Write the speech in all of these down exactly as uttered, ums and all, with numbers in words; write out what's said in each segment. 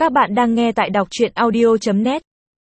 Các bạn đang nghe tại đọc truyện audio chấm net.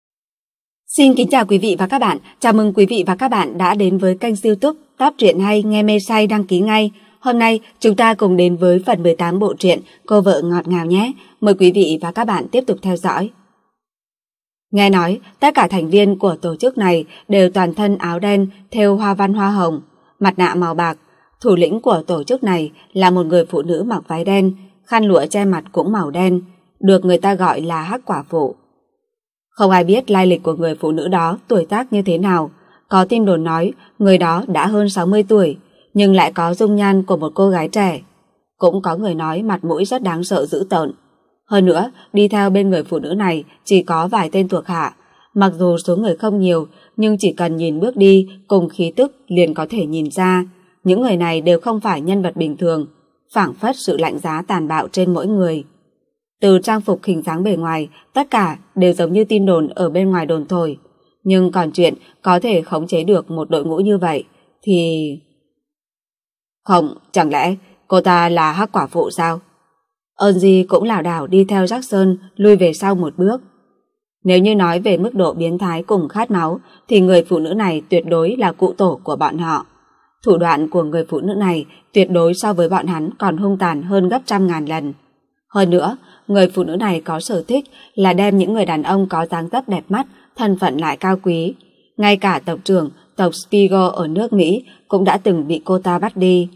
Xin kính chào quý vị và các bạn. Chào mừng quý vị và các bạn đã đến với kênh YouTube Top Truyện Hay Nghe Mê Say đăng ký ngay. Hôm nay chúng ta cùng đến với phần mười tám bộ truyện Cô Vợ Ngọt Ngào nhé. Mời quý vị và các bạn tiếp tục theo dõi. Nghe nói tất cả thành viên của tổ chức này đều toàn thân áo đen thêu hoa văn hoa hồng, mặt nạ màu bạc. Thủ lĩnh của tổ chức này là một người phụ nữ mặc váy đen, khăn lụa che mặt cũng màu đen, được người ta gọi là Hắc Quả Phụ. Không ai biết lai lịch của người phụ nữ đó tuổi tác như thế nào. Có tin đồn nói người đó đã hơn sáu mươi tuổi, nhưng lại có dung nhan của một cô gái trẻ. Cũng có người nói mặt mũi rất đáng sợ dữ tợn. Hơn nữa, đi theo bên người phụ nữ này chỉ có vài tên thuộc hạ. Mặc dù số người không nhiều, nhưng chỉ cần nhìn bước đi cùng khí tức liền có thể nhìn ra. Những người này đều không phải nhân vật bình thường, phảng phất sự lạnh giá tàn bạo trên mỗi người. Từ trang phục hình dáng bề ngoài, tất cả đều giống như tin đồn ở bên ngoài đồn thổi. Nhưng còn chuyện có thể khống chế được một đội ngũ như vậy, thì... Không, chẳng lẽ cô ta là Hắc Quả Phụ sao? Ơn Di cũng lảo đảo đi theo Jackson lui về sau một bước. Nếu như nói về mức độ biến thái cùng khát máu, thì người phụ nữ này tuyệt đối là cụ tổ của bọn họ. Thủ đoạn của người phụ nữ này tuyệt đối so với bọn hắn còn hung tàn hơn gấp trăm ngàn lần. Hơn nữa, người phụ nữ này có sở thích là đem những người đàn ông có dáng dấp đẹp mắt, thân phận lại cao quý. Ngay cả tộc trưởng tộc Spiegel ở nước Mỹ cũng đã từng bị cô ta bắt đi.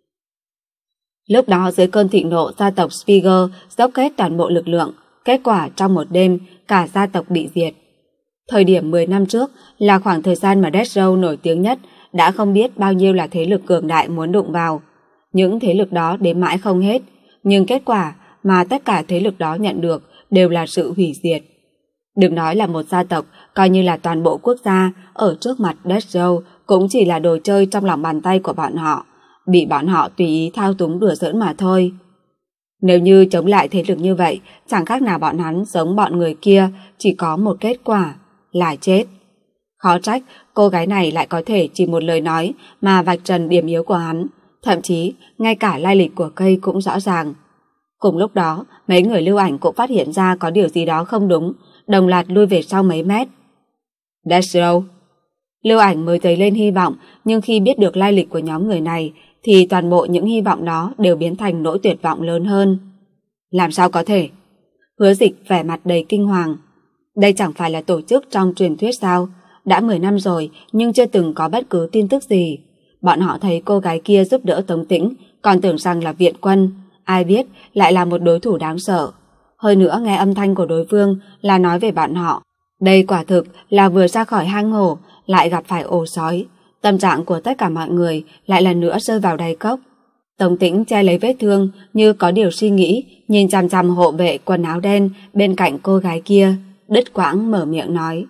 Lúc đó dưới cơn thịnh nộ, gia tộc Spiegel dốc hết toàn bộ lực lượng. Kết quả trong một đêm, cả gia tộc bị diệt. Thời điểm mười năm trước là khoảng thời gian mà Death Row nổi tiếng nhất, đã không biết bao nhiêu là thế lực cường đại muốn đụng vào. Những thế lực đó đếm mãi không hết, nhưng kết quả mà tất cả thế lực đó nhận được đều là sự hủy diệt. Đừng nói là một gia tộc, coi như là toàn bộ quốc gia ở trước mặt Death Row cũng chỉ là đồ chơi trong lòng bàn tay của bọn họ, bị bọn họ tùy ý thao túng đùa giỡn mà thôi. Nếu như chống lại thế lực như vậy, chẳng khác nào bọn hắn giống bọn người kia, chỉ có một kết quả là chết. Khó trách cô gái này lại có thể chỉ một lời nói mà vạch trần điểm yếu của hắn, thậm chí ngay cả lai lịch của cây cũng rõ ràng. Cùng lúc đó, mấy người Lưu Ảnh cũng phát hiện ra có điều gì đó không đúng, đồng loạt lui về sau mấy mét. Death Row. Lưu Ảnh mới thấy lên hy vọng, nhưng khi biết được lai lịch của nhóm người này, thì toàn bộ những hy vọng đó đều biến thành nỗi tuyệt vọng lớn hơn. Làm sao có thể? Hứa Dịch vẻ mặt đầy kinh hoàng. Đây chẳng phải là tổ chức trong truyền thuyết sao? Đã mười năm rồi nhưng chưa từng có bất cứ tin tức gì. Bọn họ thấy cô gái kia giúp đỡ Tống Tĩnh, còn tưởng rằng là viện quân. Ai biết lại là một đối thủ đáng sợ. Hơn nữa nghe âm thanh của đối phương là nói về bọn họ. Đây quả thực là vừa ra khỏi hang hổ lại gặp phải ổ sói. Tâm trạng của tất cả mọi người lại lần nữa rơi vào đáy cốc. Tống Tĩnh che lấy vết thương như có điều suy nghĩ, nhìn chằm chằm hộ vệ quần áo đen bên cạnh cô gái kia, đứt quãng mở miệng nói.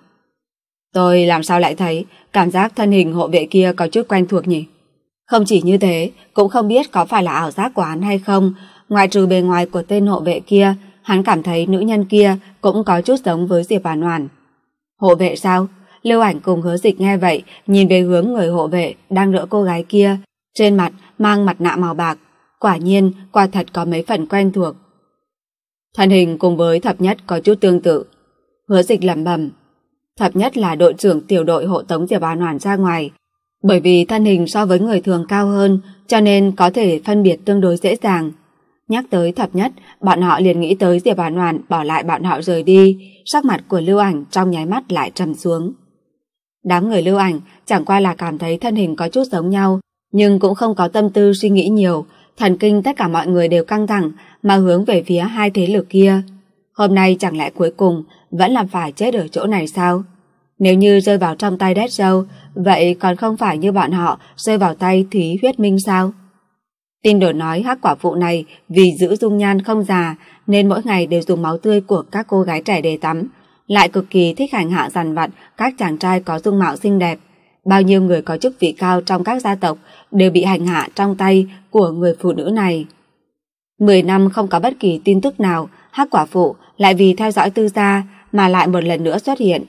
Tôi làm sao lại thấy cảm giác thân hình hộ vệ kia có chút quen thuộc nhỉ? Không chỉ như thế, cũng không biết có phải là ảo giác của hắn hay không, ngoại trừ bề ngoài của tên hộ vệ kia, hắn cảm thấy nữ nhân kia cũng có chút giống với Diệp Hoàn Hoàn. Hộ vệ sao? Lưu Ảnh cùng Hứa Dịch nghe vậy, nhìn về hướng người hộ vệ đang đỡ cô gái kia, trên mặt mang mặt nạ màu bạc. Quả nhiên, quả thật có mấy phần quen thuộc. Thân hình cùng với Thập Nhất có chút tương tự. Hứa Dịch lẩm bẩm. Thập Nhất là đội trưởng tiểu đội hộ tống Diệp Hoàn Hoàn ra ngoài. Bởi vì thân hình so với người thường cao hơn, cho nên có thể phân biệt tương đối dễ dàng. Nhắc tới Thập Nhất, bọn họ liền nghĩ tới Diệp Hoàn Hoàn bỏ lại bọn họ rời đi. Sắc mặt của Lưu Ảnh trong nháy mắt lại trầm xuống. Đám người Lưu Ảnh chẳng qua là cảm thấy thân hình có chút giống nhau, nhưng cũng không có tâm tư suy nghĩ nhiều. Thần kinh tất cả mọi người đều căng thẳng mà hướng về phía hai thế lực kia. Hôm nay chẳng lẽ cuối cùng vẫn làm phải chết ở chỗ này sao? Nếu như rơi vào trong tay Death Row, vậy còn không phải như bọn họ rơi vào tay Thúy Huyết Minh sao? Tin đồn nói Hắc Quả Phụ này vì giữ dung nhan không già nên mỗi ngày đều dùng máu tươi của các cô gái trẻ để tắm, lại cực kỳ thích hành hạ dằn vặt các chàng trai có dung mạo xinh đẹp. Bao nhiêu người có chức vị cao trong các gia tộc đều bị hành hạ trong tay của người phụ nữ này. Mười năm không có bất kỳ tin tức nào, Hắc Quả Phụ lại vì theo dõi Tư Gia mà lại một lần nữa xuất hiện.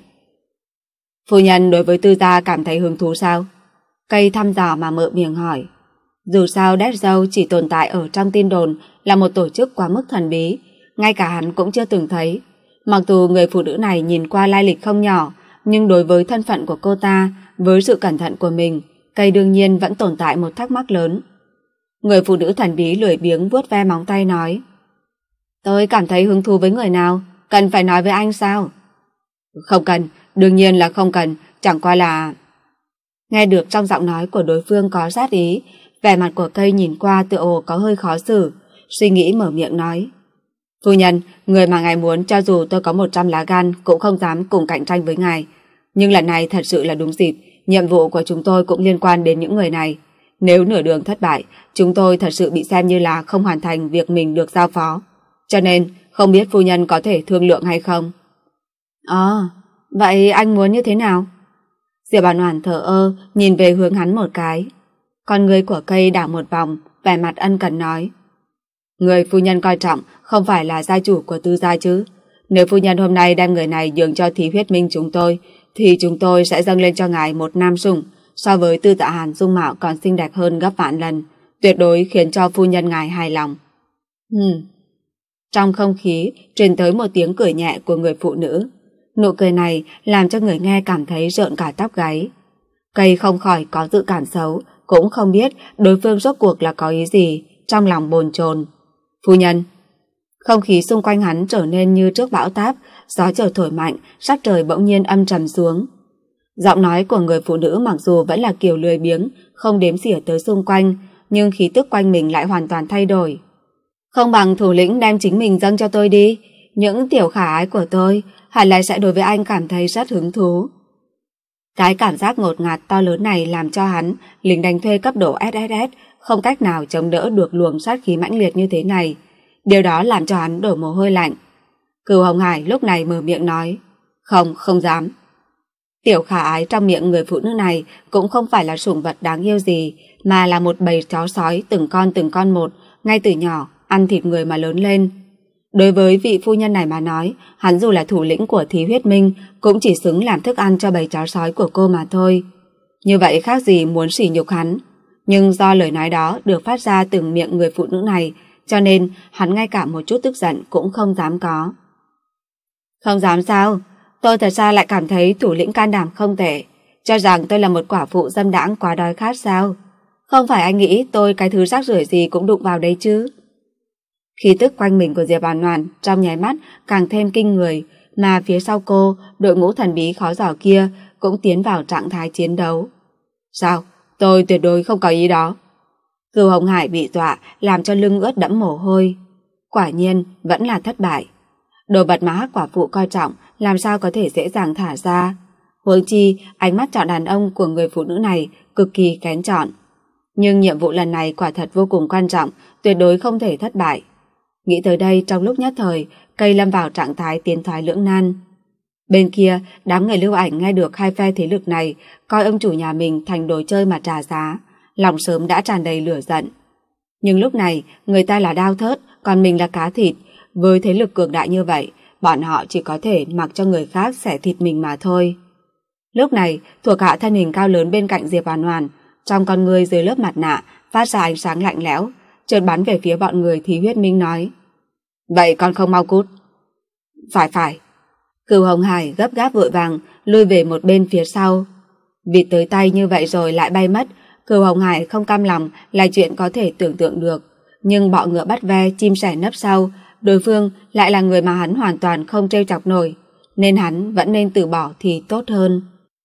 Phu nhân đối với Tư Gia cảm thấy hứng thú sao? Cây thăm dò mà mở miệng hỏi. Dù sao Death Row chỉ tồn tại ở trong tin đồn, là một tổ chức quá mức thần bí, ngay cả hắn cũng chưa từng thấy. Mặc dù người phụ nữ này nhìn qua lai lịch không nhỏ, nhưng đối với thân phận của cô ta, với sự cẩn thận của mình, Cây đương nhiên vẫn tồn tại một thắc mắc lớn. Người phụ nữ thần bí lười biếng vuốt ve móng tay nói: Tôi cảm thấy hứng thú với người nào, cần phải nói với anh sao? Không cần, đương nhiên là không cần, chẳng qua là... Nghe được trong giọng nói của đối phương có sát ý, vẻ mặt của Cây nhìn qua tựa hồ có hơi khó xử, suy nghĩ mở miệng nói: Phu nhân, người mà ngài muốn cho dù tôi có một trăm lá gan cũng không dám cùng cạnh tranh với ngài. Nhưng lần này thật sự là đúng dịp, nhiệm vụ của chúng tôi cũng liên quan đến những người này. Nếu nửa đường thất bại, chúng tôi thật sự bị xem như là không hoàn thành việc mình được giao phó. Cho nên, không biết phu nhân có thể thương lượng hay không? Ờ, à, vậy anh muốn như thế nào? Diệp Bàn Hoàn thở ơ, nhìn về hướng hắn một cái. Con người của Cây đảo một vòng, vẻ mặt ân cần nói: Người phu nhân coi trọng không phải là gia chủ của Tư gia chứ? Nếu phu nhân hôm nay đem người này nhường cho Thí Huyết Minh chúng tôi, thì chúng tôi sẽ dâng lên cho ngài một nam sủng, so với Tư Tạ Hàn dung mạo còn xinh đẹp hơn gấp vạn lần, tuyệt đối khiến cho phu nhân ngài hài lòng. Hmm. Trong không khí truyền tới một tiếng cười nhẹ của người phụ nữ. Nụ cười này làm cho người nghe cảm thấy rợn cả tóc gáy. Cây không khỏi có dự cảm xấu, cũng không biết đối phương rốt cuộc là có ý gì, trong lòng bồn chồn. Phu nhân. Không khí xung quanh hắn trở nên như trước bão táp, gió trời thổi mạnh, sắc trời bỗng nhiên âm trầm xuống. Giọng nói của người phụ nữ mặc dù vẫn là kiểu lười biếng, không đếm xỉa tới xung quanh, nhưng khí tức quanh mình lại hoàn toàn thay đổi. Không bằng thủ lĩnh đem chính mình dâng cho tôi đi, những tiểu khả ái của tôi hẳn là sẽ đối với anh cảm thấy rất hứng thú. Cái cảm giác ngột ngạt to lớn này làm cho hắn, lính đánh thuê cấp độ ét ét ét, không cách nào chống đỡ được luồng sát khí mãnh liệt như thế này. Điều đó làm cho hắn đổ mồ hôi lạnh. Cửu Hồng Hải lúc này mở miệng nói: Không, không dám. Tiểu khả ái trong miệng người phụ nữ này cũng không phải là sủng vật đáng yêu gì, mà là một bầy chó sói từng con từng con một, ngay từ nhỏ, ăn thịt người mà lớn lên. Đối với vị phu nhân này mà nói, hắn dù là thủ lĩnh của Thí Huyết Minh cũng chỉ xứng làm thức ăn cho bầy chó sói của cô mà thôi. Như vậy khác gì muốn sỉ nhục hắn. Nhưng do lời nói đó được phát ra từ miệng người phụ nữ này, cho nên hắn ngay cả một chút tức giận cũng không dám có. Không dám sao? Tôi thật ra lại cảm thấy thủ lĩnh can đảm không tệ, cho rằng tôi là một quả phụ dâm đãng quá đói khát sao? Không phải anh nghĩ tôi cái thứ rác rưởi gì cũng đụng vào đấy chứ? Khí tức quanh mình của Diệp Bàn Hoàn trong nháy mắt càng thêm kinh người, mà phía sau cô, đội ngũ thần bí khó giỏ kia cũng tiến vào trạng thái chiến đấu. Sao? Tôi tuyệt đối không có ý đó. Cửu Hồng Hải bị dọa, làm cho lưng ướt đẫm mồ hôi. Quả nhiên vẫn là thất bại. Đồ vật mà hắc quả phụ coi trọng làm sao có thể dễ dàng thả ra. Huống chi ánh mắt chọn đàn ông của người phụ nữ này cực kỳ kén chọn. Nhưng nhiệm vụ lần này quả thật vô cùng quan trọng, tuyệt đối không thể thất bại. Nghĩ tới đây, trong lúc nhất thời, Cây lâm vào trạng thái tiến thoái lưỡng nan. Bên kia, đám người Lưu Ảnh nghe được hai phe thế lực này coi ông chủ nhà mình thành đồ chơi mà trả giá, lòng sớm đã tràn đầy lửa giận. Nhưng lúc này, người ta là đao thớt, còn mình là cá thịt. Với thế lực cường đại như vậy, bọn họ chỉ có thể mặc cho người khác xẻ thịt mình mà thôi. Lúc này, thuộc hạ thân hình cao lớn bên cạnh Diệp Bàn Hoàn, trong con người dưới lớp mặt nạ phát ra ánh sáng lạnh lẽo, chợt bắn về phía bọn người Thí Huyết Minh nói: Vậy con không mau cút? Phải phải. Cửu Hồng Hải gấp gáp vội vàng lui về một bên phía sau. Vịt tới tay như vậy rồi lại bay mất, Cửu Hồng Hải không cam lòng là chuyện có thể tưởng tượng được. Nhưng bọ ngựa bắt ve, chim sẻ nấp sau, đối phương lại là người mà hắn hoàn toàn không trêu chọc nổi, nên hắn vẫn nên từ bỏ thì tốt hơn.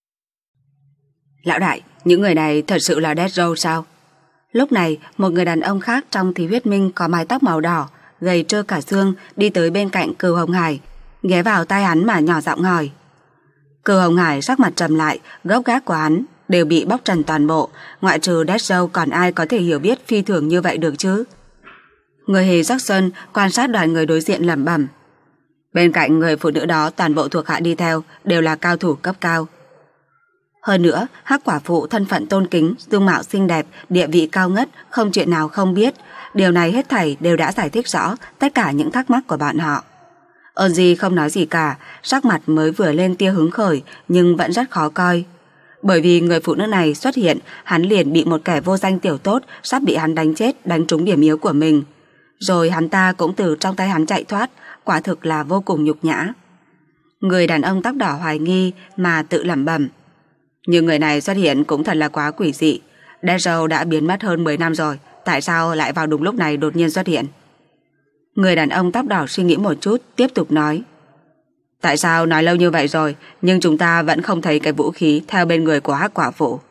Lão đại, những người này thật sự là Death Row sao? Lúc này, một người đàn ông khác trong Thí Huyết Minh có mái tóc màu đỏ, gầy trơ cả xương, đi tới bên cạnh Cửu Hồng Hải, ghé vào tai hắn mà nhỏ giọng hỏi. Cửu Hồng Hải sắc mặt trầm lại, gốc gác của hắn đều bị bóc trần toàn bộ, ngoại trừ Death Row còn ai có thể hiểu biết phi thường như vậy được chứ? Người Hề Giác Xuân quan sát đoàn người đối diện lẩm bẩm. Bên cạnh người phụ nữ đó toàn bộ thuộc hạ đi theo đều là cao thủ cấp cao. Hơn nữa, hắc quả phụ thân phận tôn kính, dung mạo xinh đẹp, địa vị cao ngất, không chuyện nào không biết. Điều này hết thảy đều đã giải thích rõ tất cả những thắc mắc của bọn họ. Ôn Di không nói gì cả, sắc mặt mới vừa lên tia hứng khởi nhưng vẫn rất khó coi. Bởi vì người phụ nữ này xuất hiện, hắn liền bị một kẻ vô danh tiểu tốt sắp bị hắn đánh chết, đánh trúng điểm yếu của mình. rồi hắn ta cũng từ trong tay hắn chạy thoát, quả thực là vô cùng nhục nhã. Người đàn ông tóc đỏ hoài nghi mà tự lẩm bẩm. Nhưng người này xuất hiện cũng thật là quá quỷ dị. Dazzle đã biến mất hơn mười năm rồi, tại sao lại vào đúng lúc này đột nhiên xuất hiện? Người đàn ông tóc đỏ suy nghĩ một chút, tiếp tục nói. Tại sao nói lâu như vậy rồi, nhưng chúng ta vẫn không thấy cái vũ khí theo bên người của Hắc Quả Phụ?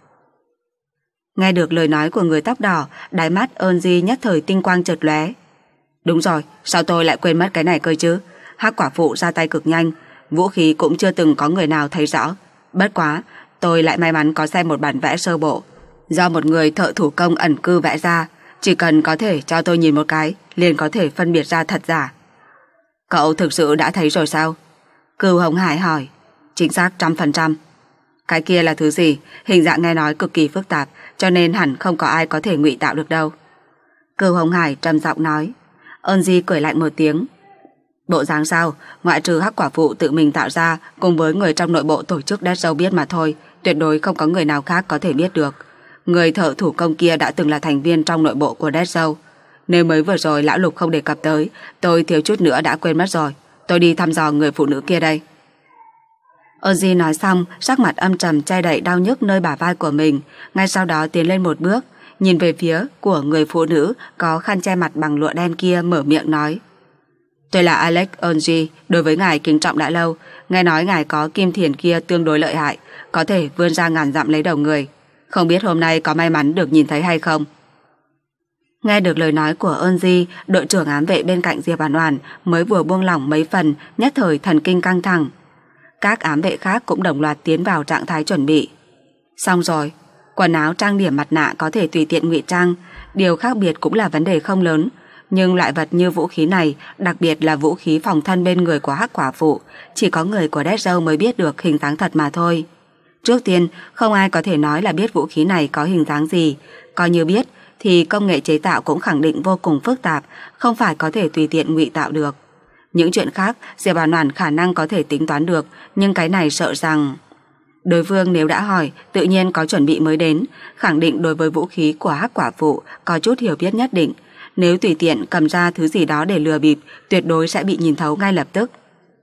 Nghe được lời nói của người tóc đỏ, đáy mắt Eunji nhất thời tinh quang chợt lóe. Đúng rồi, sao tôi lại quên mất cái này cơ chứ? Hắc Quả Phụ ra tay cực nhanh, vũ khí cũng chưa từng có người nào thấy rõ. Bất quá, tôi lại may mắn có xem một bản vẽ sơ bộ do một người thợ thủ công ẩn cư vẽ ra. Chỉ cần có thể cho tôi nhìn một cái, liền có thể phân biệt ra thật giả. Cậu thực sự đã thấy rồi sao? Cửu Hồng Hải hỏi. Chính xác trăm phần trăm. Cái kia là thứ gì? Hình dạng nghe nói cực kỳ phức tạp, cho nên hẳn không có ai có thể ngụy tạo được đâu. Cửu Hồng Hải trầm giọng nói. Eunji cười lạnh một tiếng. Bộ dáng sao? Ngoại trừ Hắc Quả Phụ tự mình tạo ra, cùng với người trong nội bộ tổ chức Dazzle biết mà thôi, tuyệt đối không có người nào khác có thể biết được. Người thợ thủ công kia đã từng là thành viên trong nội bộ của Dazzle. Nếu mới vừa rồi lão Lục không đề cập tới, tôi thiếu chút nữa đã quên mất rồi. Tôi đi thăm dò người phụ nữ kia đây. Eunji nói xong, sắc mặt âm trầm che đậy đau nhức nơi bả vai của mình, ngay sau đó tiến lên một bước, nhìn về phía của người phụ nữ có khăn che mặt bằng lụa đen kia, mở miệng nói. Tôi là Alex Eunji, đối với ngài kính trọng đã lâu, nghe nói ngài có kim thiền kia tương đối lợi hại, có thể vươn ra ngàn dặm lấy đầu người. Không biết hôm nay có may mắn được nhìn thấy hay không? Nghe được lời nói của Eunji, đội trưởng ám vệ bên cạnh Diệp Oản Oản mới vừa buông lỏng mấy phần, nhất thời thần kinh căng thẳng. Các ám vệ khác cũng đồng loạt tiến vào trạng thái chuẩn bị. Xong rồi, quần áo trang điểm mặt nạ có thể tùy tiện ngụy trang, điều khác biệt cũng là vấn đề không lớn, nhưng loại vật như vũ khí này, đặc biệt là vũ khí phòng thân bên người của Hắc Quả Phụ, chỉ có người của Dazzle mới biết được hình dáng thật mà thôi. Trước tiên, không ai có thể nói là biết vũ khí này có hình dáng gì, coi như biết thì công nghệ chế tạo cũng khẳng định vô cùng phức tạp, không phải có thể tùy tiện ngụy tạo được. Những chuyện khác, Diệp Oản Oản khả năng có thể tính toán được, nhưng cái này sợ rằng đối phương nếu đã hỏi, tự nhiên có chuẩn bị mới đến, khẳng định đối với vũ khí của Hắc Quả Phụ có chút hiểu biết nhất định, nếu tùy tiện cầm ra thứ gì đó để lừa bịp, tuyệt đối sẽ bị nhìn thấu ngay lập tức.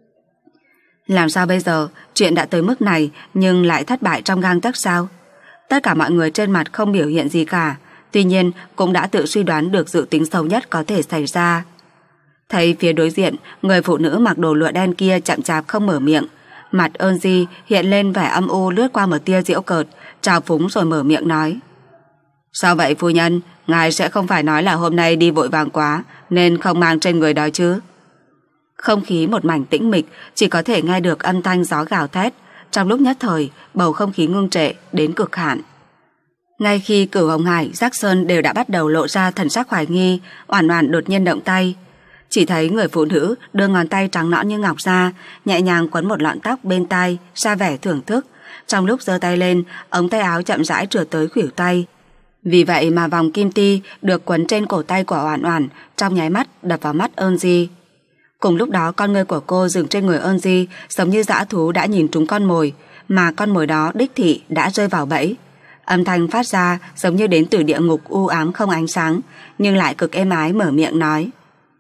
Làm sao bây giờ, chuyện đã tới mức này nhưng lại thất bại trong gang tấc sao? Tất cả mọi người trên mặt không biểu hiện gì cả, tuy nhiên cũng đã tự suy đoán được dự tính xấu nhất có thể xảy ra. Thấy phía đối diện, người phụ nữ mặc đồ lụa đen kia chậm chạp không mở miệng, mặt Eunji hiện lên vẻ âm u, lướt qua một tia giễu cợt, trào phúng rồi mở miệng nói. Sao vậy phu nhân, ngài sẽ không phải nói là hôm nay đi vội vàng quá nên không mang trên người đó chứ? Không khí một mảnh tĩnh mịch, chỉ có thể nghe được âm thanh gió gào thét. Trong lúc nhất thời, bầu không khí ngưng trệ đến cực hạn. Ngay khi Cửu Hồng Hải, Giác Sơn đều đã bắt đầu lộ ra thần sắc hoài nghi, Oản Oản đột nhiên động tay. Chỉ thấy người phụ nữ đưa ngón tay trắng nõn như ngọc ra, nhẹ nhàng quấn một lọn tóc bên tai, ra vẻ thưởng thức. Trong lúc giơ tay lên, ống tay áo chậm rãi trượt tới khuỷu tay. Vì vậy mà vòng kim ti được quấn trên cổ tay của Oản Oản trong nháy mắt đập vào mắt Eunji. Cùng lúc đó con ngươi của cô dừng trên người Eunji, giống như dã thú đã nhìn trúng con mồi, mà con mồi đó đích thị đã rơi vào bẫy. Âm thanh phát ra giống như đến từ địa ngục u ám không ánh sáng, nhưng lại cực êm ái, mở miệng nói.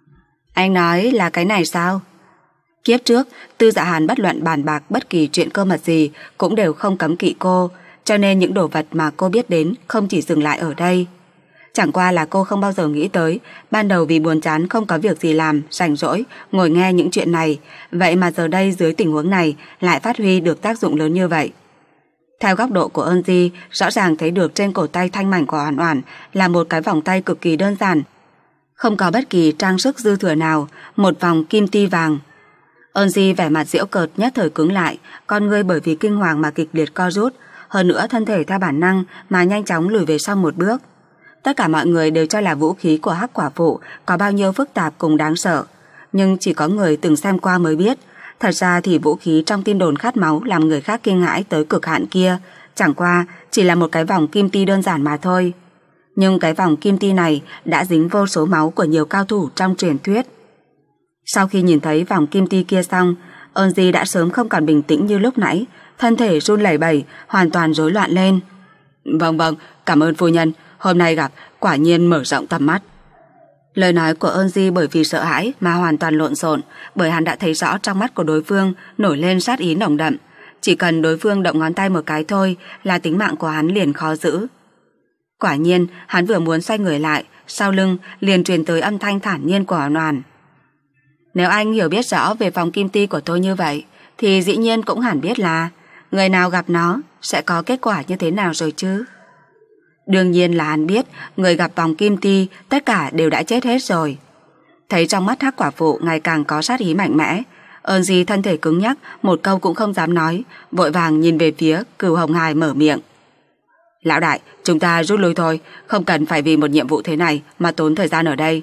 Anh nói là cái này sao? Kiếp trước, Tư Dạ Hàn bất luận bàn bạc bất kỳ chuyện cơ mật gì cũng đều không cấm kỵ cô, cho nên những đồ vật mà cô biết đến không chỉ dừng lại ở đây. Chẳng qua là cô không bao giờ nghĩ tới, ban đầu vì buồn chán không có việc gì làm, rảnh rỗi, ngồi nghe những chuyện này, vậy mà giờ đây dưới tình huống này lại phát huy được tác dụng lớn như vậy. Theo góc độ của Eunji, rõ ràng thấy được trên cổ tay thanh mảnh của Oản Oản là một cái vòng tay cực kỳ đơn giản, không có bất kỳ trang sức dư thừa nào, một vòng kim ti vàng. Eunji vẻ mặt giễu cợt nhất thời cứng lại, con ngươi bởi vì kinh hoàng mà kịch liệt co rút, hơn nữa thân thể theo bản năng mà nhanh chóng lùi về sau một bước. Tất cả mọi người đều cho là vũ khí của Hắc Quả Phụ có bao nhiêu phức tạp cùng đáng sợ, nhưng chỉ có người từng xem qua mới biết, thật ra thì vũ khí trong tin đồn khát máu làm người khác kinh hãi tới cực hạn kia chẳng qua chỉ là một cái vòng kim ti đơn giản mà thôi. Nhưng cái vòng kim ti này đã dính vô số máu của nhiều cao thủ trong truyền thuyết. Sau khi nhìn thấy vòng kim ti kia xong, Eunji đã sớm không còn bình tĩnh như lúc nãy, thân thể run lẩy bẩy, hoàn toàn rối loạn lên. Vâng vâng, cảm ơn phu nhân, hôm nay gặp quả nhiên mở rộng tầm mắt. Lời nói của ơn di bởi vì sợ hãi mà hoàn toàn lộn xộn, bởi hắn đã thấy rõ trong mắt của đối phương nổi lên sát ý nồng đậm. Chỉ cần đối phương động ngón tay một cái thôi là tính mạng của hắn liền khó giữ. Quả nhiên, hắn vừa muốn xoay người lại, sau lưng liền truyền tới âm thanh thản nhiên của Hoàn Hoàn. Nếu anh hiểu biết rõ về vòng kim ti của tôi như vậy, thì dĩ nhiên cũng hẳn biết là người nào gặp nó sẽ có kết quả như thế nào rồi chứ. Đương nhiên là hắn biết người gặp vòng kim ti tất cả đều đã chết hết rồi. Thấy trong mắt Hắc Quả Phụ ngày càng có sát ý mạnh mẽ, ơn gì thân thể cứng nhắc, một câu cũng không dám nói, vội vàng nhìn về phía Cửu Hồng Hải mở miệng. Lão đại, chúng ta rút lui thôi, không cần phải vì một nhiệm vụ thế này mà tốn thời gian ở đây.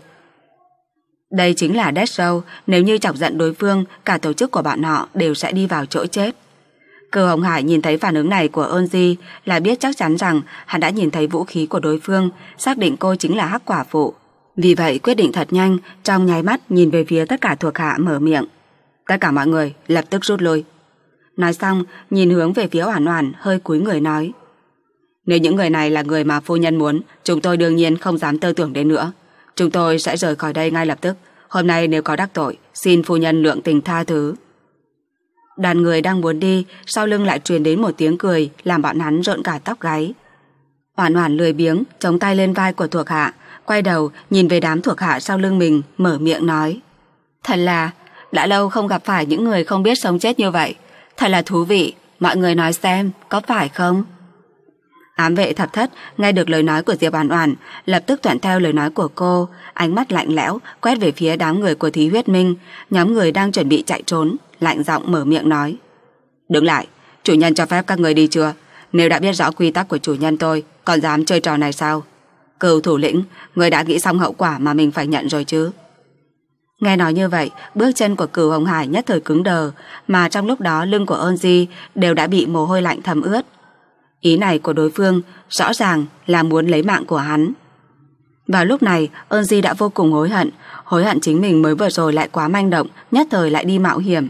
Đây chính là Death Show, nếu như chọc giận đối phương, cả tổ chức của bọn họ đều sẽ đi vào chỗ chết. Cửu Hồng Hải nhìn thấy phản ứng này của ơn di là biết chắc chắn rằng hắn đã nhìn thấy vũ khí của đối phương, xác định cô chính là Hắc Quả Phụ. Vì vậy quyết định thật nhanh, trong nháy mắt nhìn về phía tất cả thuộc hạ mở miệng. Tất cả mọi người lập tức rút lui. Nói xong, nhìn hướng về phía Hoàn Hoàn, hơi cúi người nói. Nếu những người này là người mà phu nhân muốn, chúng tôi đương nhiên không dám tơ tưởng đến nữa. Chúng tôi sẽ rời khỏi đây ngay lập tức. Hôm nay nếu có đắc tội, xin phu nhân lượng tình tha thứ. Đoàn người đang muốn đi, sau lưng lại truyền đến một tiếng cười, làm bọn hắn rợn cả tóc gáy. Hoàn Hoàn lười biếng, chống tay lên vai của thuộc hạ, quay đầu nhìn về đám thuộc hạ sau lưng mình, mở miệng nói. Thật là, đã lâu không gặp phải những người không biết sống chết như vậy. Thật là thú vị, mọi người nói xem, có phải không? Ám vệ thập thất nghe được lời nói của Diệp Hoàn Hoàn, lập tức thuận theo lời nói của cô, ánh mắt lạnh lẽo quét về phía đám người của Thí Huyết Minh, nhóm người đang chuẩn bị chạy trốn, lạnh giọng mở miệng nói. Đứng lại, chủ nhân cho phép các người đi chưa? Nếu đã biết rõ quy tắc của chủ nhân tôi, còn dám chơi trò này sao? Cửu thủ lĩnh, người đã nghĩ xong hậu quả mà mình phải nhận rồi chứ? Nghe nói như vậy, bước chân của Cửu Hồng Hải nhất thời cứng đờ, mà trong lúc đó lưng của ơn di đều đã bị mồ hôi lạnh thấm ướt. Ý này của đối phương rõ ràng là muốn lấy mạng của hắn. Vào lúc này, ơn di đã vô cùng hối hận, hối hận chính mình mới vừa rồi lại quá manh động, nhất thời lại đi mạo hiểm.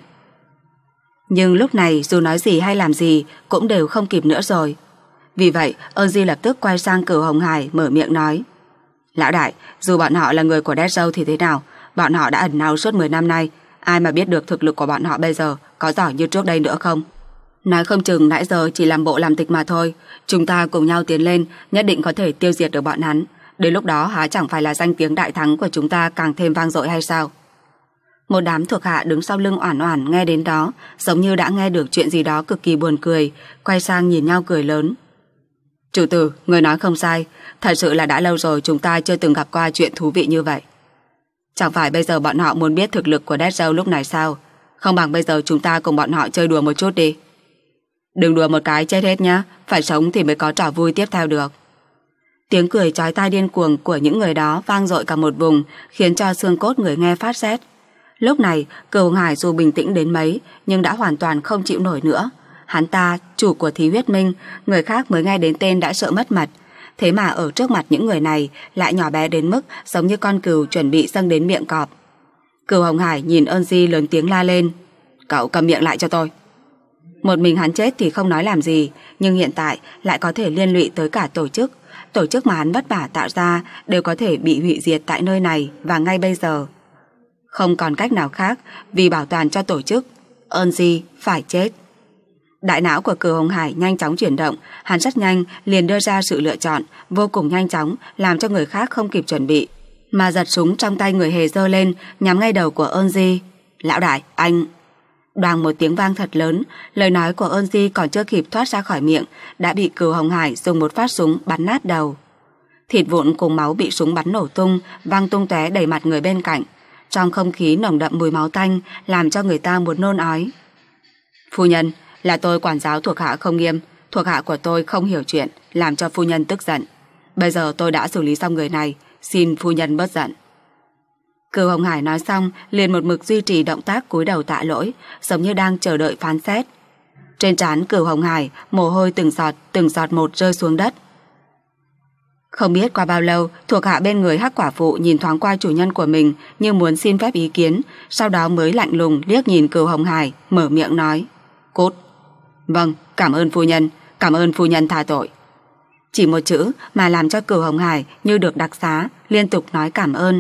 Nhưng lúc này dù nói gì hay làm gì cũng đều không kịp nữa rồi. Vì vậy, ơn di lập tức quay sang Cửu Hồng Hải mở miệng nói. Lão đại, dù bọn họ là người của Death Show thì thế nào, bọn họ đã ẩn náu suốt mười năm nay, ai mà biết được thực lực của bọn họ bây giờ có giỏi như trước đây nữa không? Nói không chừng nãy giờ chỉ làm bộ làm tịch mà thôi. Chúng ta cùng nhau tiến lên, nhất định có thể tiêu diệt được bọn hắn. Đến lúc đó há chẳng phải là danh tiếng đại thắng của chúng ta càng thêm vang dội hay sao? Một đám thuộc hạ đứng sau lưng Oản Oản nghe đến đó, giống như đã nghe được chuyện gì đó cực kỳ buồn cười, quay sang nhìn nhau cười lớn. Chủ tử, người nói không sai, thật sự là đã lâu rồi chúng ta chưa từng gặp qua chuyện thú vị như vậy. Chẳng phải bây giờ bọn họ muốn biết thực lực của Death Show lúc này sao? Không bằng bây giờ chúng ta cùng bọn họ chơi đùa một chút đi. Đừng đùa một cái chết hết nhá, phải sống thì mới có trò vui tiếp theo được. Tiếng cười chói tai điên cuồng của những người đó vang dội cả một vùng, khiến cho xương cốt người nghe phát rét. Lúc này, Cửu Hải dù bình tĩnh đến mấy, nhưng đã hoàn toàn không chịu nổi nữa. Hắn ta, chủ của Thí Huyết Minh, người khác mới nghe đến tên đã sợ mất mật. Thế mà ở trước mặt những người này lại nhỏ bé đến mức giống như con cừu chuẩn bị dâng đến miệng cọp. Cửu Hồng Hải nhìn ơn di lớn tiếng la lên. Cậu cầm miệng lại cho tôi. Một mình hắn chết thì không nói làm gì, nhưng hiện tại lại có thể liên lụy tới cả tổ chức. Tổ chức mà hắn vất vả tạo ra đều có thể bị hủy diệt tại nơi này và ngay bây giờ. Không còn cách nào khác, vì bảo toàn cho tổ chức, ơn di phải chết. Đại não của Cửu Hồng Hải nhanh chóng chuyển động, hắn rất nhanh liền đưa ra sự lựa chọn, vô cùng nhanh chóng, làm cho người khác không kịp chuẩn bị, mà giật súng trong tay người hề giơ lên, nhắm ngay đầu của ơn di. Lão đại, anh... Đoàng một tiếng vang thật lớn, lời nói của ơn di còn chưa kịp thoát ra khỏi miệng, đã bị Cửu Hồng Hải dùng một phát súng bắn nát đầu. Thịt vụn cùng máu bị súng bắn nổ tung, văng tung tóe đầy mặt người bên cạnh. Trong không khí nồng đậm mùi máu tanh, làm cho người ta muốn nôn ói. Phu nhân, là tôi quản giáo thuộc hạ không nghiêm, thuộc hạ của tôi không hiểu chuyện, làm cho phu nhân tức giận. Bây giờ tôi đã xử lý xong người này, xin phu nhân bớt giận. Cửu Hồng Hải nói xong, liền một mực duy trì động tác cúi đầu tạ lỗi, giống như đang chờ đợi phán xét. Trên trán Cửu Hồng Hải, mồ hôi từng giọt, từng giọt một rơi xuống đất. Không biết qua bao lâu, thuộc hạ bên người Hắc Quả Phụ nhìn thoáng qua chủ nhân của mình như muốn xin phép ý kiến, sau đó mới lạnh lùng liếc nhìn Cửu Hồng Hải, mở miệng nói. Cút. Vâng, cảm ơn phu nhân, cảm ơn phu nhân tha tội. Chỉ một chữ mà làm cho Cửu Hồng Hải như được đặc xá, liên tục nói cảm ơn.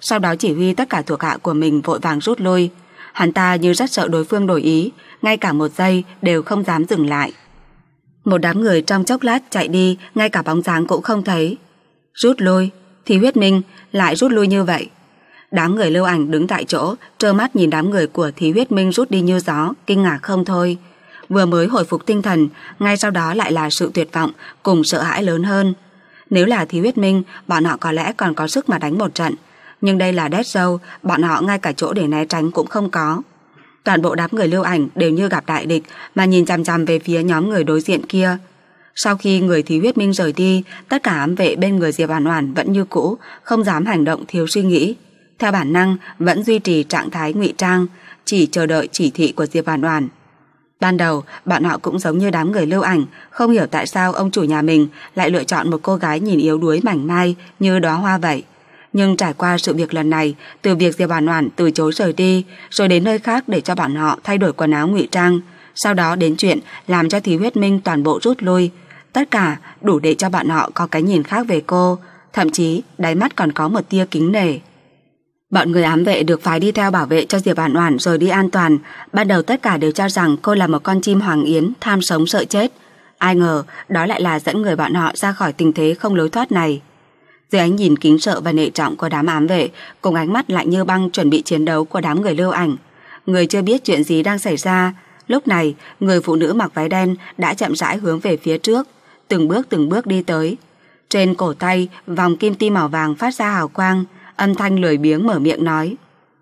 sau đó chỉ huy tất cả thuộc hạ của mình vội vàng rút lui. Hắn ta như rất sợ đối phương đổi ý, ngay cả một giây đều không dám dừng lại. Một đám người trong chốc lát chạy đi, ngay cả bóng dáng cũng không thấy. Rút lui, thì Huyết Minh lại rút lui như vậy. Đám người Lưu Ảnh đứng tại chỗ, trơ mắt nhìn đám người của Thí Huyết Minh rút đi như gió, kinh ngạc không thôi. Vừa mới hồi phục tinh thần, ngay sau đó lại là sự tuyệt vọng cùng sợ hãi lớn hơn. Nếu là Thí Huyết Minh, bọn họ có lẽ còn có sức mà đánh một trận, nhưng đây là Dead Zone, bọn họ ngay cả chỗ để né tránh cũng không có. Toàn bộ đám người Lưu Ảnh đều như gặp đại địch mà nhìn chằm chằm về phía nhóm người đối diện kia. Sau khi người Thí Huyết Minh rời đi, tất cả ám vệ bên người Diệp Oản Oản vẫn như cũ, không dám hành động thiếu suy nghĩ. Theo bản năng vẫn duy trì trạng thái ngụy trang, chỉ chờ đợi chỉ thị của Diệp Oản Oản. Ban đầu, bọn họ cũng giống như đám người Lưu Ảnh, không hiểu tại sao ông chủ nhà mình lại lựa chọn một cô gái nhìn yếu đuối mảnh mai như đóa hoa vậy. Nhưng trải qua sự việc lần này, từ việc Diệp Oản Oản từ chối rời đi, rồi đến nơi khác để cho bọn họ thay đổi quần áo ngụy trang, sau đó đến chuyện làm cho Thí Huyết Minh toàn bộ rút lui, tất cả đủ để cho bọn họ có cái nhìn khác về cô, thậm chí đáy mắt còn có một tia kính nể. Bọn người ám vệ được phái đi theo bảo vệ cho Diệp Oản Oản rồi đi an toàn, ban đầu tất cả đều cho rằng cô là một con chim hoàng yến tham sống sợ chết. Ai ngờ đó lại là dẫn người bọn họ ra khỏi tình thế không lối thoát này. Dưới ánh nhìn kính sợ và nể trọng của đám ám vệ, cùng ánh mắt lạnh như băng chuẩn bị chiến đấu của đám người Lưu Ảnh, người chưa biết chuyện gì đang xảy ra, lúc này người phụ nữ mặc váy đen đã chậm rãi hướng về phía trước, từng bước từng bước đi tới. Trên cổ tay vòng kim ti màu vàng phát ra hào quang, âm thanh lười biếng mở miệng nói: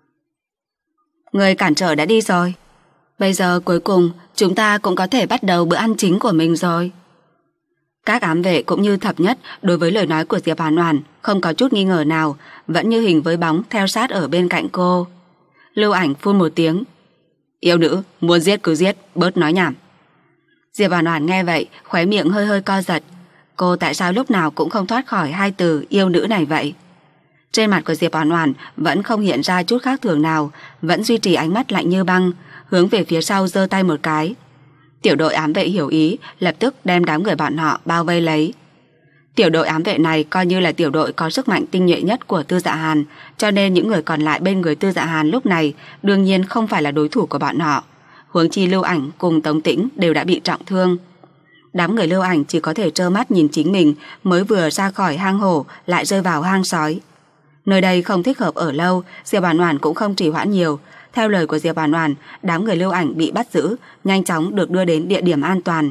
"Người cản trở đã đi rồi, bây giờ cuối cùng chúng ta cũng có thể bắt đầu bữa ăn chính của mình rồi." Các ám vệ cũng như thập nhất đối với lời nói của Diệp Oản Oản không có chút nghi ngờ nào, vẫn như hình với bóng theo sát ở bên cạnh cô. Lưu Ảnh phun một tiếng: "Yêu nữ, muốn giết cứ giết, bớt nói nhảm." Diệp Oản Oản nghe vậy, khóe miệng hơi hơi co giật. Cô tại sao lúc nào cũng không thoát khỏi hai từ yêu nữ này vậy? Trên mặt của Diệp Oản Oản vẫn không hiện ra chút khác thường nào, vẫn duy trì ánh mắt lạnh như băng, hướng về phía sau giơ tay một cái. Tiểu đội ám vệ hiểu ý, lập tức đem đám người bọn họ bao vây lấy. Tiểu đội ám vệ này coi như là tiểu đội có sức mạnh tinh nhuệ nhất của Tư Dạ Hàn, cho nên những người còn lại bên người Tư Dạ Hàn lúc này đương nhiên không phải là đối thủ của bọn họ. Huống chi Lưu Ảnh cùng Tống Tĩnh đều đã bị trọng thương. Đám người Lưu Ảnh chỉ có thể trơ mắt nhìn chính mình mới vừa ra khỏi hang hổ lại rơi vào hang sói. Nơi đây không thích hợp ở lâu, Diệp Oản Oản cũng không trì hoãn nhiều. Theo lời của Diệp Oản Oản, đám người Lưu Ảnh bị bắt giữ, nhanh chóng được đưa đến địa điểm an toàn.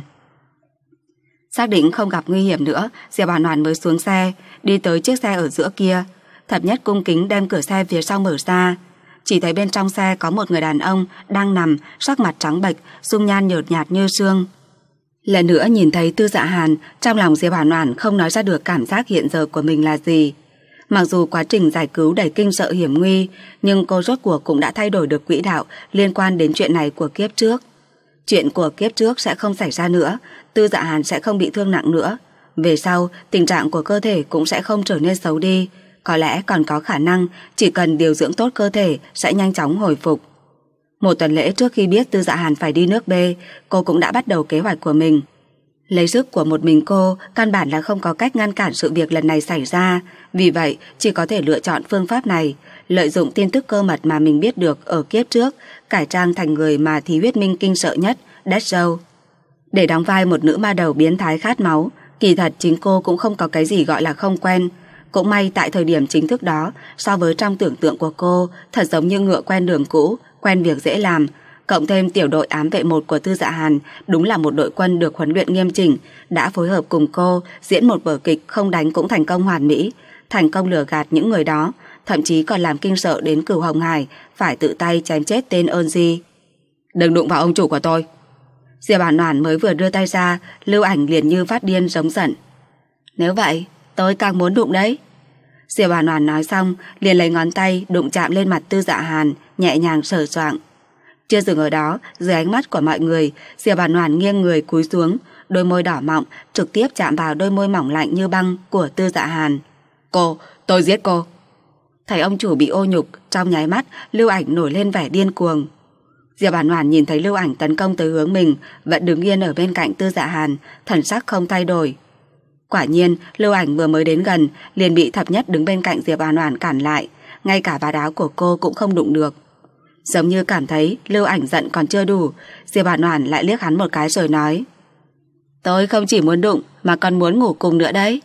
Xác định không gặp nguy hiểm nữa, Diệp Oản Oản mới xuống xe, đi tới chiếc xe ở giữa kia. Thập nhất cung kính đem cửa xe phía sau mở ra. Chỉ thấy bên trong xe có một người đàn ông đang nằm, sắc mặt trắng bệch, dung nhan nhợt nhạt như sương. Lần nữa nhìn thấy Tư Dạ Hàn, trong lòng Diệp Oản Oản không nói ra được cảm giác hiện giờ của mình là gì. Mặc dù quá trình giải cứu đầy kinh sợ hiểm nguy, nhưng cô rốt cuộc cũng đã thay đổi được quỹ đạo liên quan đến chuyện này của kiếp trước. Chuyện của kiếp trước sẽ không xảy ra nữa, Tư Dạ Hàn sẽ không bị thương nặng nữa. Về sau, tình trạng của cơ thể cũng sẽ không trở nên xấu đi. Có lẽ còn có khả năng chỉ cần điều dưỡng tốt cơ thể sẽ nhanh chóng hồi phục. Một tuần lễ trước khi biết Tư Dạ Hàn phải đi nước B, cô cũng đã bắt đầu kế hoạch của mình. Lấy sức của một mình cô, căn bản là không có cách ngăn cản sự việc lần này xảy ra. Vì vậy, chỉ có thể lựa chọn phương pháp này, lợi dụng tin tức cơ mật mà mình biết được ở kiếp trước, cải trang thành người mà Thí Huyết Minh kinh sợ nhất, Dead Zone. Để đóng vai một nữ ma đầu biến thái khát máu, kỳ thật chính cô cũng không có cái gì gọi là không quen. Cũng may tại thời điểm chính thức đó, so với trong tưởng tượng của cô, thật giống như ngựa quen đường cũ, quen việc dễ làm. Cộng thêm tiểu đội ám vệ một của Tư Dạ Hàn đúng là một đội quân được huấn luyện nghiêm chỉnh, đã phối hợp cùng cô diễn một vở kịch không đánh cũng thành công hoàn mỹ, thành công lừa gạt những người đó, thậm chí còn làm kinh sợ đến Cửu Hồng Hải phải tự tay chém chết tên ơn di. "Đừng đụng vào ông chủ của tôi." Diệp Oản Oản mới vừa đưa tay ra, Lưu Ảnh liền như phát điên giống giận. "Nếu vậy, tôi càng muốn đụng đấy." Diệp Oản Oản nói xong, liền lấy ngón tay đụng chạm lên mặt Tư Dạ Hàn, nhẹ nhàng sờ soạng. Chưa dừng ở đó, dưới ánh mắt của mọi người, Diệp Oản Oản nghiêng người cúi xuống, đôi môi đỏ mọng trực tiếp chạm vào đôi môi mỏng lạnh như băng của Tư Dạ Hàn. "Cô, tôi giết cô." Thấy ông chủ bị ô nhục, trong nháy mắt Lưu Ảnh nổi lên vẻ điên cuồng. Diệp Oản Oản nhìn thấy Lưu Ảnh tấn công tới hướng mình, vẫn đứng yên ở bên cạnh Tư Dạ Hàn, thần sắc không thay đổi. Quả nhiên, Lưu Ảnh vừa mới đến gần, liền bị thập nhất đứng bên cạnh Diệp Oản Oản cản lại. ngay cả vạt áo của cô cũng không đụng được. Giống như cảm thấy Lưu Ảnh giận còn chưa đủ, Diệp Oản Oản lại liếc hắn một cái rồi nói: tôi không chỉ muốn đụng mà còn muốn ngủ cùng nữa đấy.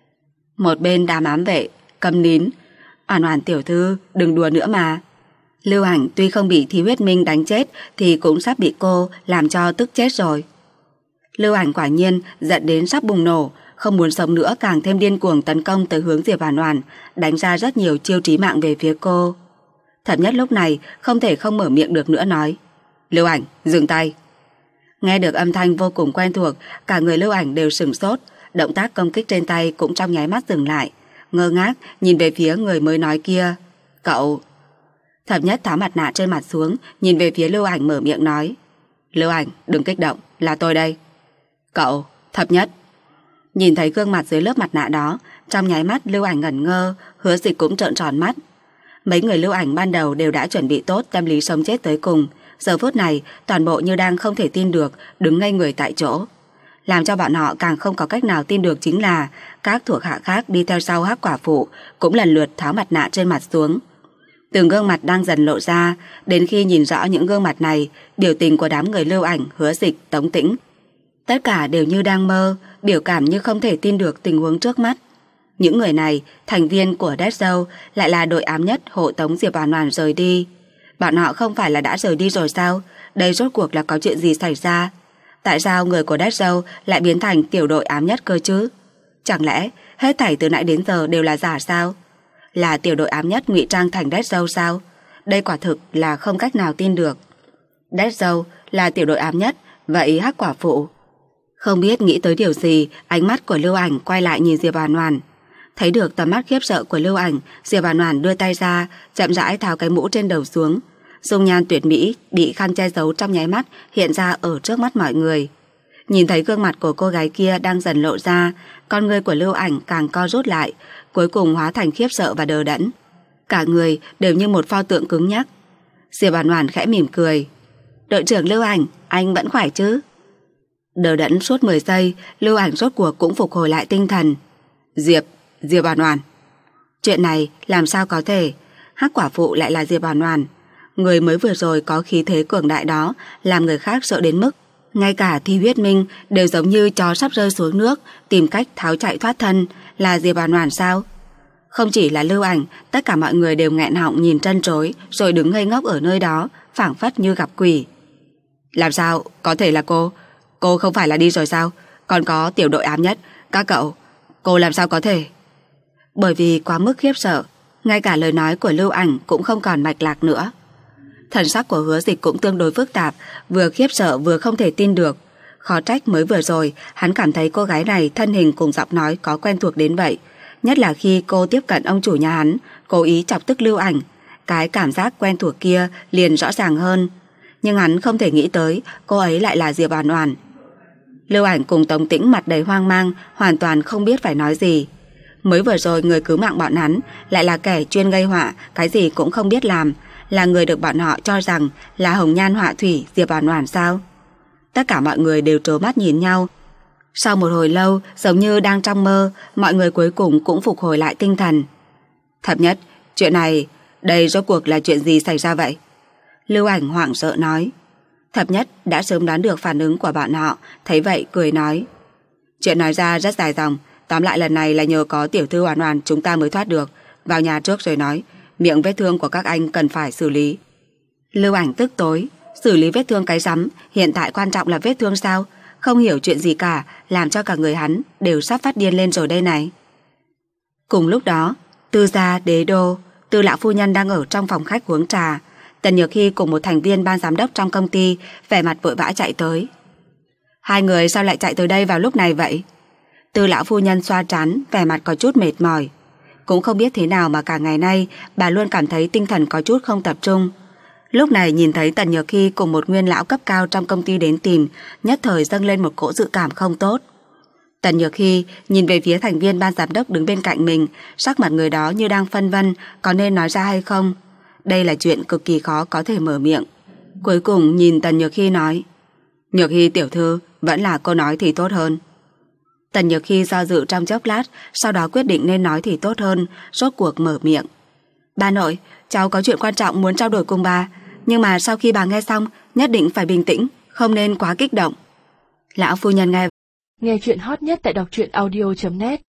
Một bên đám ám vệ câm nín: Oản Oản tiểu thư, đừng đùa nữa mà. Lưu Ảnh tuy không bị Thi Huyết Minh đánh chết thì cũng sắp bị cô làm cho tức chết rồi. Lưu Ảnh quả nhiên giận đến sắp bùng nổ, không muốn sống nữa càng thêm điên cuồng tấn công tới hướng Diệp Oản Oản, đánh ra rất nhiều chiêu trí mạng về phía cô. Thẩm Nhất lúc này không thể không mở miệng được nữa nói: Lưu Ảnh, dừng tay. Nghe được âm thanh vô cùng quen thuộc, cả người Lưu Ảnh đều sửng sốt, động tác công kích trên tay cũng trong nháy mắt dừng lại, ngơ ngác nhìn về phía người mới nói kia. Cậu... Thẩm Nhất tháo mặt nạ trên mặt xuống, nhìn về phía Lưu Ảnh mở miệng nói: Lưu Ảnh, đừng kích động, là tôi đây. Cậu, Thẩm Nhất. Nhìn thấy gương mặt dưới lớp mặt nạ đó, trong nháy mắt Lưu Ảnh ngẩn ngơ, Hứa Dịch cũng trợn tròn mắt. Mấy người Lưu Ảnh ban đầu đều đã chuẩn bị tốt tâm lý sống chết tới cùng, giờ phút này toàn bộ như đang không thể tin được, đứng ngây người tại chỗ. Làm cho bọn họ càng không có cách nào tin được chính là các thuộc hạ khác đi theo sau Hắc Quả Phụ cũng lần lượt tháo mặt nạ trên mặt xuống. Từng gương mặt đang dần lộ ra, đến khi nhìn rõ những gương mặt này, biểu tình của đám người Lưu Ảnh, Hứa Dịch, Tống Tĩnh, tất cả đều như đang mơ, biểu cảm như không thể tin được tình huống trước mắt. Những người này, thành viên của Death Zone, lại là đội ám nhất hộ tống Diệp Oản Oản rời đi. Bọn họ không phải là đã rời đi rồi sao? Đây rốt cuộc là có chuyện gì xảy ra? Tại sao người của Death Zone lại biến thành tiểu đội ám nhất cơ chứ? Chẳng lẽ hết thảy từ nãy đến giờ đều là giả sao? Là tiểu đội ám nhất ngụy trang thành Death Zone sao? Đây quả thực là không cách nào tin được. Death Zone là tiểu đội ám nhất, vậy Hắc Quả Phụ? Không biết nghĩ tới điều gì, ánh mắt của Lưu Ảnh quay lại nhìn Diệp Oản Oản. Thấy được tầm mắt khiếp sợ của Lưu Ảnh, Diệp Oản Oản đưa tay ra, chậm rãi tháo cái mũ trên đầu xuống. Dung nhan tuyệt mỹ bị khăn che giấu trong nháy mắt hiện ra ở trước mắt mọi người. Nhìn thấy gương mặt của cô gái kia đang dần lộ ra, con người của Lưu Ảnh càng co rút lại, cuối cùng hóa thành khiếp sợ và đờ đẫn. Cả người đều như một pho tượng cứng nhắc. Diệp Oản Oản khẽ mỉm cười: "Đội trưởng Lưu Ảnh, anh vẫn khỏe chứ?" Đờ đẫn suốt mười giây, Lưu Ảnh rốt cuộc cũng phục hồi lại tinh thần. Diệp, Diệp Oản Oản. Chuyện này làm sao có thể? Hắc Quả Phụ lại là Diệp Oản Oản. Người mới vừa rồi có khí thế cường đại đó làm người khác sợ đến mức ngay cả Thi Huyết Minh đều giống như chó sắp rơi xuống nước, tìm cách tháo chạy thoát thân. Là Diệp Oản Oản sao? Không chỉ là Lưu Ảnh, tất cả mọi người đều nghẹn họng nhìn trân trối, rồi đứng ngây ngốc ở nơi đó, phảng phất như gặp quỷ. Làm sao có thể là cô? Cô không phải là đi rồi sao? Còn có tiểu đội ám nhất, các cậu, cô làm sao có thể? Bởi vì quá mức khiếp sợ, ngay cả lời nói của Lưu Ảnh cũng không còn mạch lạc nữa. Thần sắc của Hứa Dịch cũng tương đối phức tạp, vừa khiếp sợ vừa không thể tin được. Khó trách mới vừa rồi hắn cảm thấy cô gái này thân hình cùng giọng nói có quen thuộc đến vậy. Nhất là khi cô tiếp cận ông chủ nhà hắn, cố ý chọc tức Lưu Ảnh, cái cảm giác quen thuộc kia liền rõ ràng hơn. Nhưng hắn không thể nghĩ tới cô ấy lại là Diệp Oản Oản. Lưu Ảnh cùng Tống Tĩnh mặt đầy hoang mang, hoàn toàn không biết phải nói gì. Mới vừa rồi người cứu mạng bọn hắn lại là kẻ chuyên gây họa, cái gì cũng không biết làm, là người được bọn họ cho rằng là hồng nhan họa thủy Diệp Oản Oản sao? Tất cả mọi người đều trố mắt nhìn nhau. Sau một hồi lâu, giống như đang trong mơ, mọi người cuối cùng cũng phục hồi lại tinh thần. Thập Nhất, chuyện này, đây rốt cuộc là chuyện gì xảy ra vậy? Lưu Ảnh hoảng sợ nói. Thập Nhất đã sớm đoán được phản ứng của bọn họ, thấy vậy cười nói. Chuyện nói ra rất dài dòng, tóm lại lần này là nhờ có tiểu thư Oản Oản chúng ta mới thoát được. Vào nhà trước rồi nói, miệng vết thương của các anh cần phải xử lý. Lưu Ảnh tức tối, xử lý vết thương cái rắm, hiện tại quan trọng là vết thương sao? Không hiểu chuyện gì cả, làm cho cả người hắn đều sắp phát điên lên rồi đây này. Cùng lúc đó, Tư gia Đế đô, Tư lão phu nhân đang ở trong phòng khách uống trà. Tần Nhược Hy cùng một thành viên ban giám đốc trong công ty vẻ mặt vội vã chạy tới. Hai người sao lại chạy tới đây vào lúc này vậy? Tư lão phu nhân xoa trán, vẻ mặt có chút mệt mỏi. Cũng không biết thế nào mà cả ngày nay bà luôn cảm thấy tinh thần có chút không tập trung. Lúc này nhìn thấy Tần Nhược Hy cùng một nguyên lão cấp cao trong công ty đến tìm, nhất thời dâng lên một cỗ dự cảm không tốt. Tần Nhược Hy nhìn về phía thành viên ban giám đốc đứng bên cạnh mình, sắc mặt người đó như đang phân vân có nên nói ra hay không. Đây là chuyện cực kỳ khó có thể mở miệng. Cuối cùng nhìn Tần Nhược Hy nói, Nhược Hy tiểu thư, vẫn là cô nói thì tốt hơn. Tần Nhược Hy do dự trong chốc lát, sau đó quyết định nên nói thì tốt hơn, rốt cuộc mở miệng. Bà nội, cháu có chuyện quan trọng muốn trao đổi cùng bà, nhưng mà sau khi bà nghe xong, nhất định phải bình tĩnh, không nên quá kích động. Lão phu nhân nghe. Nghe chuyện hot nhất tại đọc truyện audio chấm net.